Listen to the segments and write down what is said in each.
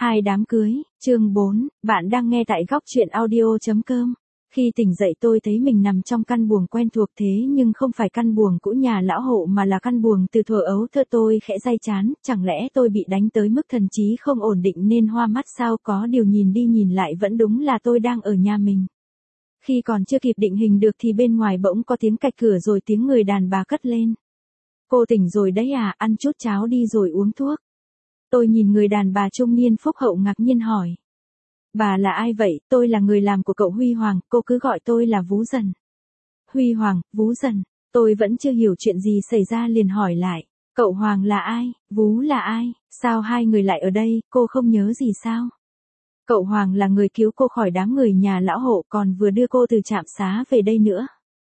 Hai đám cưới, chương 4, bạn đang nghe tại góc truyện audio.com. Khi tỉnh dậy tôi thấy mình nằm trong căn buồng quen thuộc thế nhưng không phải căn buồng cũ nhà lão hộ mà là căn buồng từ thuở ấu thơ. Tôi khẽ day chán, chẳng lẽ tôi bị đánh tới mức thần trí không ổn định nên hoa mắt sao? Có điều nhìn đi nhìn lại vẫn đúng là tôi đang ở nhà mình. Khi còn chưa kịp định hình được thì bên ngoài bỗng có tiếng cạch cửa rồi tiếng người đàn bà cất lên. Cô tỉnh rồi đấy à, ăn chút cháo đi rồi uống thuốc. Tôi nhìn người đàn bà trung niên phúc hậu ngạc nhiên hỏi. Bà là ai vậy? Tôi là người làm của cậu Huy Hoàng, cô cứ gọi tôi là Vú Dần. Huy Hoàng, Vú Dần, tôi vẫn chưa hiểu chuyện gì xảy ra liền hỏi lại. Cậu Hoàng là ai? Vú là ai? Sao hai người lại ở đây, cô không nhớ gì sao? Cậu Hoàng là người cứu cô khỏi đám người nhà lão hộ còn vừa đưa cô từ trạm xá về đây nữa.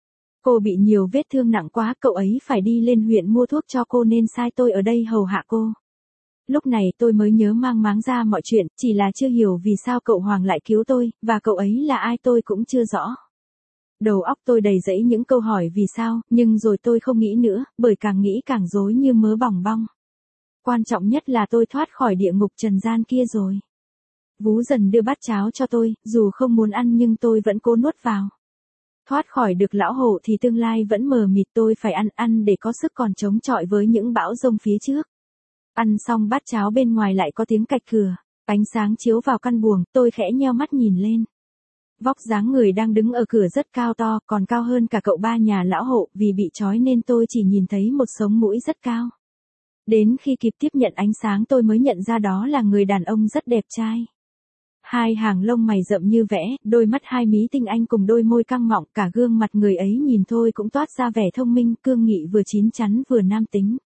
Cô bị nhiều vết thương nặng quá, cậu ấy phải đi lên huyện mua thuốc cho cô nên sai tôi ở đây hầu hạ cô. Lúc này tôi mới nhớ mang máng ra mọi chuyện, chỉ là chưa hiểu vì sao cậu Hoàng lại cứu tôi, và cậu ấy là ai tôi cũng chưa rõ. Đầu óc tôi đầy rẫy những câu hỏi vì sao, nhưng rồi tôi không nghĩ nữa, bởi càng nghĩ càng rối như mớ bòng bong. Quan trọng nhất là tôi thoát khỏi địa ngục trần gian kia rồi. Vú Dần đưa bát cháo cho tôi, dù không muốn ăn nhưng tôi vẫn cố nuốt vào. Thoát khỏi được lão hộ thì tương lai vẫn mờ mịt, tôi phải ăn để có sức còn chống chọi với những bão giông phía trước. Ăn xong bát cháo bên ngoài lại có tiếng cạch cửa, ánh sáng chiếu vào căn buồng, tôi khẽ nheo mắt nhìn lên. Vóc dáng người đang đứng ở cửa rất cao to, còn cao hơn cả cậu ba nhà lão hộ, vì bị trói nên tôi chỉ nhìn thấy một sống mũi rất cao. Đến khi kịp tiếp nhận ánh sáng tôi mới nhận ra đó là người đàn ông rất đẹp trai. Hai hàng lông mày rậm như vẽ, đôi mắt hai mí tinh anh cùng đôi môi căng mọng, cả gương mặt người ấy nhìn thôi cũng toát ra vẻ thông minh, cương nghị, vừa chín chắn vừa nam tính.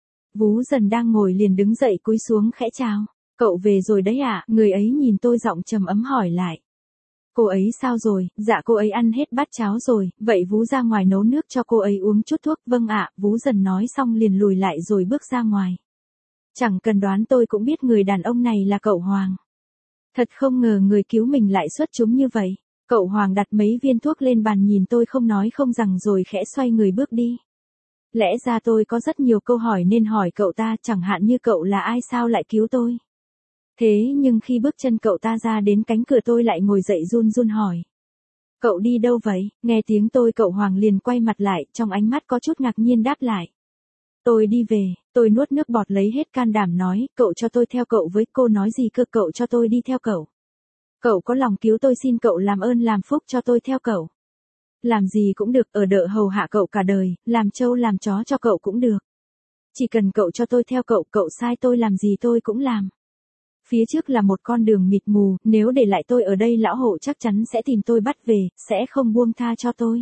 Vú Dần đang ngồi liền đứng dậy cúi xuống khẽ chào. Cậu về rồi đấy ạ, người ấy nhìn tôi giọng trầm ấm hỏi lại. Cô ấy sao rồi? Dạ cô ấy ăn hết bát cháo rồi, vậy Vú ra ngoài nấu nước cho cô ấy uống chút thuốc. Vâng ạ, Vú Dần nói xong liền lùi lại rồi bước ra ngoài. Chẳng cần đoán tôi cũng biết người đàn ông này là cậu Hoàng. Thật không ngờ người cứu mình lại xuất chúng như vậy. Cậu Hoàng đặt mấy viên thuốc lên bàn nhìn tôi không nói không rằng rồi khẽ xoay người bước đi. Lẽ ra tôi có rất nhiều câu hỏi nên hỏi cậu ta, chẳng hạn như cậu là ai, sao lại cứu tôi. Thế nhưng khi bước chân cậu ta ra đến cánh cửa tôi lại ngồi dậy run run hỏi. Cậu đi đâu vậy? Nghe tiếng tôi cậu Hoàng liền quay mặt lại, trong ánh mắt có chút ngạc nhiên đáp lại. Tôi đi về, tôi nuốt nước bọt lấy hết can đảm nói, cậu cho tôi theo cậu với. Cô nói gì cơ? Cậu cho tôi đi theo cậu. Cậu có lòng cứu tôi, xin cậu làm ơn làm phúc cho tôi theo cậu. Làm gì cũng được, ở đợ hầu hạ cậu cả đời, làm trâu làm chó cho cậu cũng được. Chỉ cần cậu cho tôi theo cậu, cậu sai tôi làm gì tôi cũng làm. Phía trước là một con đường mịt mù, nếu để lại tôi ở đây lão hộ chắc chắn sẽ tìm tôi bắt về, sẽ không buông tha cho tôi.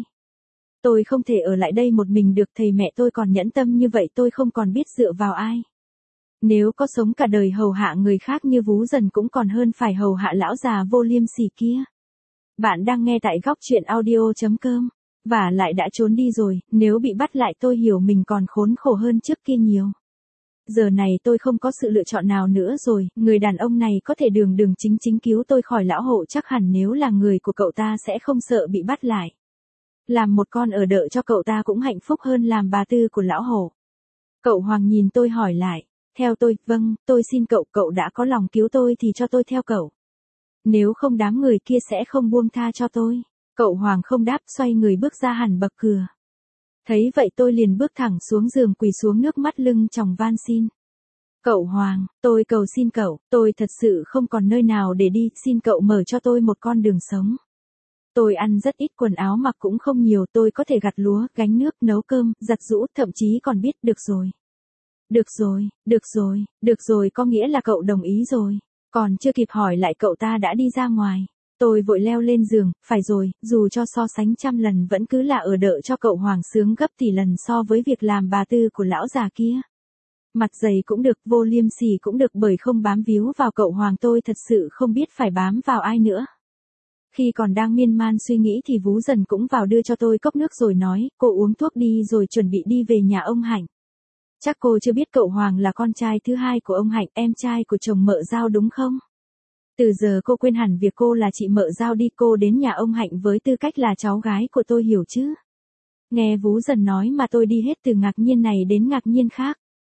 Tôi không thể ở lại đây một mình được, thầy mẹ tôi còn nhẫn tâm như vậy tôi không còn biết dựa vào ai. Nếu có sống cả đời hầu hạ người khác như Vú Dần cũng còn hơn phải hầu hạ lão già vô liêm sỉ kia. Bạn đang nghe tại góc truyện audio.com. Và lại đã trốn đi rồi, nếu bị bắt lại tôi hiểu mình còn khốn khổ hơn trước kia nhiều. Giờ này tôi không có sự lựa chọn nào nữa rồi, người đàn ông này có thể đường đường chính chính cứu tôi khỏi lão hộ, chắc hẳn nếu là người của cậu ta sẽ không sợ bị bắt lại. Làm một con ở đợ cho cậu ta cũng hạnh phúc hơn làm bà tư của lão hộ. Cậu Hoàng nhìn tôi hỏi lại. Theo tôi? Vâng, tôi xin cậu, cậu đã có lòng cứu tôi thì cho tôi theo cậu. Nếu không đám người kia sẽ không buông tha cho tôi. Cậu Hoàng không đáp, xoay người bước ra hẳn bậc cửa. Thấy vậy tôi liền bước thẳng xuống giường quỳ xuống, nước mắt lưng tròng van xin. Cậu Hoàng, tôi cầu xin cậu, tôi thật sự không còn nơi nào để đi, xin cậu mở cho tôi một con đường sống. Tôi ăn rất ít, quần áo mặc cũng không nhiều, tôi có thể gặt lúa, gánh nước, nấu cơm, giặt giũ, thậm chí còn biết được rồi. Được rồi, được rồi, được rồi, có nghĩa là cậu đồng ý rồi. Còn chưa kịp hỏi lại cậu ta đã đi ra ngoài. Tôi vội leo lên giường, phải rồi, dù cho so sánh trăm lần vẫn cứ là ở đợ cho cậu Hoàng sướng gấp tỷ lần so với việc làm bà tư của lão già kia. Mặt dày cũng được, vô liêm sỉ cũng được, bởi không bám víu vào cậu Hoàng tôi thật sự không biết phải bám vào ai nữa. Khi còn đang miên man suy nghĩ thì Vú Dần cũng vào đưa cho tôi cốc nước rồi nói, cô uống thuốc đi rồi chuẩn bị đi về nhà ông Hạnh. Chắc cô chưa biết cậu Hoàng là con trai thứ hai của ông Hạnh, em trai của chồng Mợ Giao đúng không? Từ giờ cô quên hẳn việc cô là chị Mợ Giao đi, cô đến nhà ông Hạnh với tư cách là cháu gái của tôi, hiểu chứ? Nghe Vú Dần nói mà tôi đi hết từ ngạc nhiên này đến ngạc nhiên khác.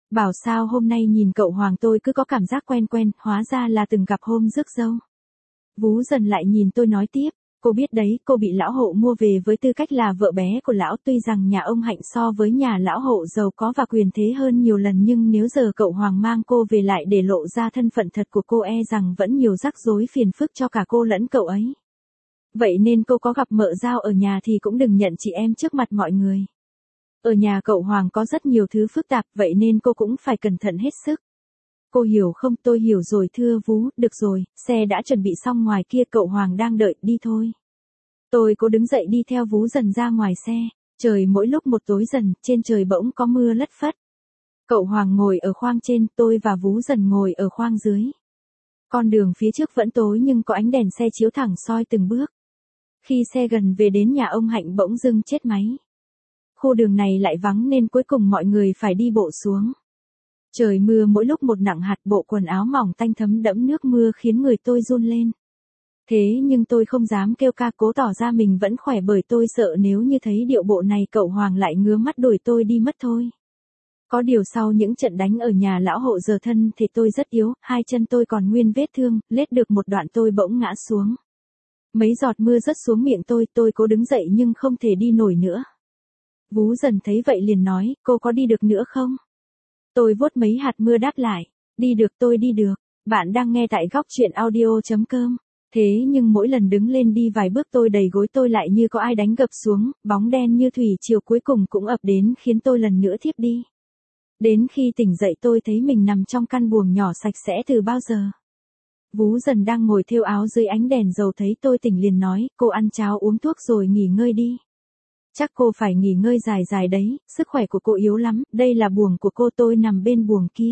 Bảo sao hôm nay nhìn cậu Hoàng tôi cứ có cảm giác quen quen, hóa ra là từng gặp hôm rước dâu. Vú Dần lại nhìn tôi nói tiếp, cô biết đấy, cô bị lão hộ mua về với tư cách là vợ bé của lão, tuy rằng nhà ông Hạnh so với nhà lão hộ giàu có và quyền thế hơn nhiều lần, nhưng nếu giờ cậu Hoàng mang cô về lại để lộ ra thân phận thật của cô, e rằng vẫn nhiều rắc rối phiền phức cho cả cô lẫn cậu ấy. Vậy nên cô có gặp mợ Giao ở nhà thì cũng đừng nhận chị em trước mặt mọi người. Ở nhà cậu Hoàng có rất nhiều thứ phức tạp, vậy nên cô cũng phải cẩn thận hết sức. Cô hiểu không? Tôi hiểu rồi thưa vú, được rồi, xe đã chuẩn bị xong ngoài kia, cậu Hoàng đang đợi, đi thôi. Tôi cố đứng dậy đi theo Vú Dần ra ngoài xe, trời mỗi lúc một tối dần, trên trời bỗng có mưa lất phất. Cậu Hoàng ngồi ở khoang trên, tôi và Vú Dần ngồi ở khoang dưới. Con đường phía trước vẫn tối nhưng có ánh đèn xe chiếu thẳng soi từng bước. Khi xe gần về đến nhà ông Hạnh bỗng dưng chết máy. Khu đường này lại vắng nên cuối cùng mọi người phải đi bộ xuống. Trời mưa mỗi lúc một nặng hạt, bộ quần áo mỏng tanh thấm đẫm nước mưa khiến người tôi run lên. Thế nhưng tôi không dám kêu ca, cố tỏ ra mình vẫn khỏe, bởi tôi sợ nếu như thấy điệu bộ này cậu Hoàng lại ngứa mắt đuổi tôi đi mất thôi. Có điều sau những trận đánh ở nhà lão hộ giờ thân thì tôi rất yếu, hai chân tôi còn nguyên vết thương, lết được một đoạn tôi bỗng ngã xuống. Mấy giọt mưa rớt xuống miệng tôi cố đứng dậy nhưng không thể đi nổi nữa. Vú Dần thấy vậy liền nói, cô có đi được nữa không? Tôi vuốt mấy hạt mưa đáp lại, đi được, tôi đi được. Bạn đang nghe tại góc truyện audio.com. Thế nhưng mỗi lần đứng lên đi vài bước tôi đầy gối, tôi lại như có ai đánh gập xuống, bóng đen như thủy triều cuối cùng cũng ập đến khiến tôi lần nữa thiếp đi. Đến khi tỉnh dậy tôi thấy mình nằm trong căn buồng nhỏ sạch sẽ từ bao giờ. Vú Dần đang ngồi thêu áo dưới ánh đèn dầu thấy tôi tỉnh liền nói, cô ăn cháo uống thuốc rồi nghỉ ngơi đi. Chắc cô phải nghỉ ngơi dài dài đấy, sức khỏe của cô yếu lắm, đây là buồng của cô, tôi nằm bên buồng kia.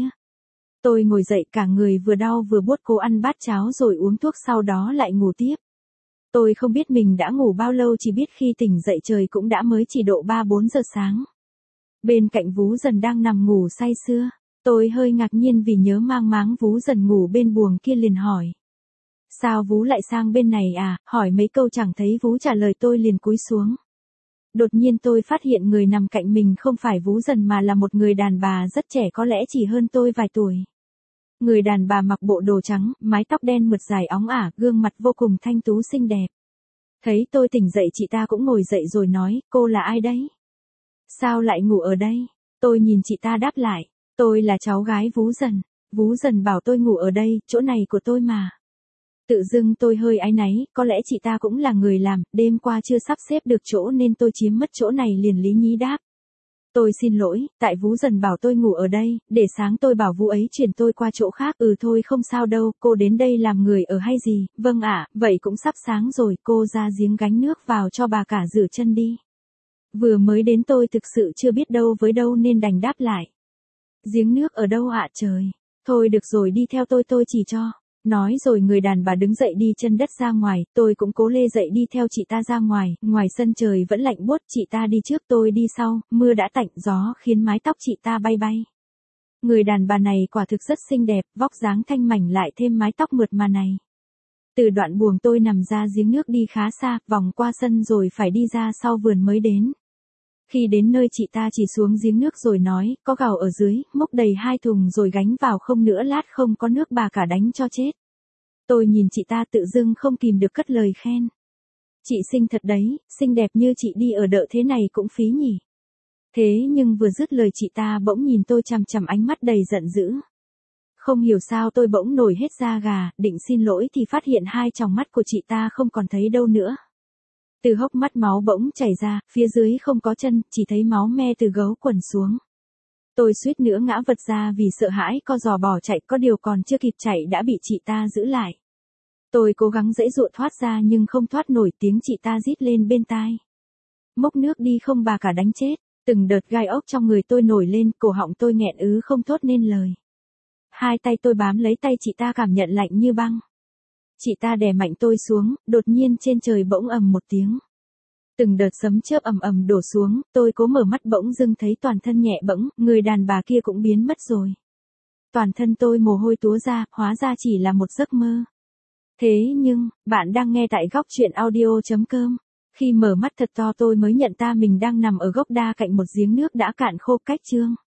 Tôi ngồi dậy, cả người vừa đau vừa buốt, cố ăn bát cháo rồi uống thuốc, sau đó lại ngủ tiếp. Tôi không biết mình đã ngủ bao lâu, chỉ biết khi tỉnh dậy trời cũng đã mới chỉ độ 3-4 giờ sáng. Bên cạnh Vú Dần đang nằm ngủ say sưa, tôi hơi ngạc nhiên vì nhớ mang máng Vú Dần ngủ bên buồng kia liền hỏi. Sao Vú lại sang bên này à? Hỏi mấy câu chẳng thấy Vú trả lời, tôi liền cúi xuống. Đột nhiên tôi phát hiện người nằm cạnh mình không phải Vú Dần mà là một người đàn bà rất trẻ, có lẽ chỉ hơn tôi vài tuổi. Người đàn bà mặc bộ đồ trắng, mái tóc đen mượt dài óng ả, gương mặt vô cùng thanh tú xinh đẹp. Thấy tôi tỉnh dậy chị ta cũng ngồi dậy rồi nói, cô là ai đấy? Sao lại ngủ ở đây? Tôi nhìn chị ta đáp lại, tôi là cháu gái Vú Dần. Vú Dần bảo tôi ngủ ở đây, chỗ này của tôi mà. Tự dưng tôi hơi áy náy, có lẽ chị ta cũng là người làm, đêm qua chưa sắp xếp được chỗ nên tôi chiếm mất chỗ này, liền lý nhí đáp. Tôi xin lỗi, tại Vú Dần bảo tôi ngủ ở đây, để sáng tôi bảo Vú ấy chuyển tôi qua chỗ khác. Thôi không sao đâu, cô đến đây làm người ở hay gì? Vâng ạ, vậy cũng sắp sáng rồi, cô ra giếng gánh nước vào cho bà cả rửa chân đi. Vừa mới đến tôi thực sự chưa biết đâu với đâu nên đành đáp lại. Giếng nước ở đâu ạ trời? Thôi được rồi, đi theo tôi chỉ cho. Nói rồi người đàn bà đứng dậy đi chân đất ra ngoài, tôi cũng cố lê dậy đi theo chị ta ra ngoài, ngoài sân trời vẫn lạnh buốt, chị ta đi trước tôi đi sau, mưa đã tạnh, gió khiến mái tóc chị ta bay bay. Người đàn bà này quả thực rất xinh đẹp, vóc dáng thanh mảnh lại thêm mái tóc mượt mà này. Từ đoạn buồng tôi nằm ra giếng nước đi khá xa, vòng qua sân rồi phải đi ra sau vườn mới đến. Khi đến nơi chị ta chỉ xuống giếng nước rồi nói, có gạo ở dưới, múc đầy 2 thùng rồi gánh vào, không nữa lát không có nước bà cả đánh cho chết. Tôi nhìn chị ta tự dưng không kìm được cất lời khen. Chị xinh thật đấy, xinh đẹp như chị đi ở đợ thế này cũng phí nhỉ. Thế nhưng vừa dứt lời chị ta bỗng nhìn tôi chằm chằm ánh mắt đầy giận dữ. Không hiểu sao tôi bỗng nổi hết da gà, định xin lỗi thì phát hiện hai tròng mắt của chị ta không còn thấy đâu nữa. Từ hốc mắt máu bỗng chảy ra, phía dưới không có chân, chỉ thấy máu me từ gấu quần xuống. Tôi suýt nữa ngã vật ra vì sợ hãi, co giò bỏ chạy, có điều còn chưa kịp chạy đã bị chị ta giữ lại. Tôi cố gắng giãy giụa thoát ra nhưng không thoát nổi, tiếng chị ta rít lên bên tai. Mốc nước đi không bà cả đánh chết, từng đợt gai ốc trong người tôi nổi lên, cổ họng tôi nghẹn không thốt nên lời. Hai tay tôi bám lấy tay chị ta cảm nhận lạnh như băng. Chị ta đè mạnh tôi xuống, đột nhiên trên trời bỗng ầm một tiếng. Từng đợt sấm chớp ầm ầm đổ xuống, tôi cố mở mắt bỗng dưng thấy toàn thân nhẹ bẫng, người đàn bà kia cũng biến mất rồi. Toàn thân tôi mồ hôi túa ra, hóa ra chỉ là một giấc mơ. Thế nhưng, bạn đang nghe tại góc truyện audio.com. Khi mở mắt thật to tôi mới nhận ra mình đang nằm ở gốc đa cạnh một giếng nước đã cạn khô cách chương.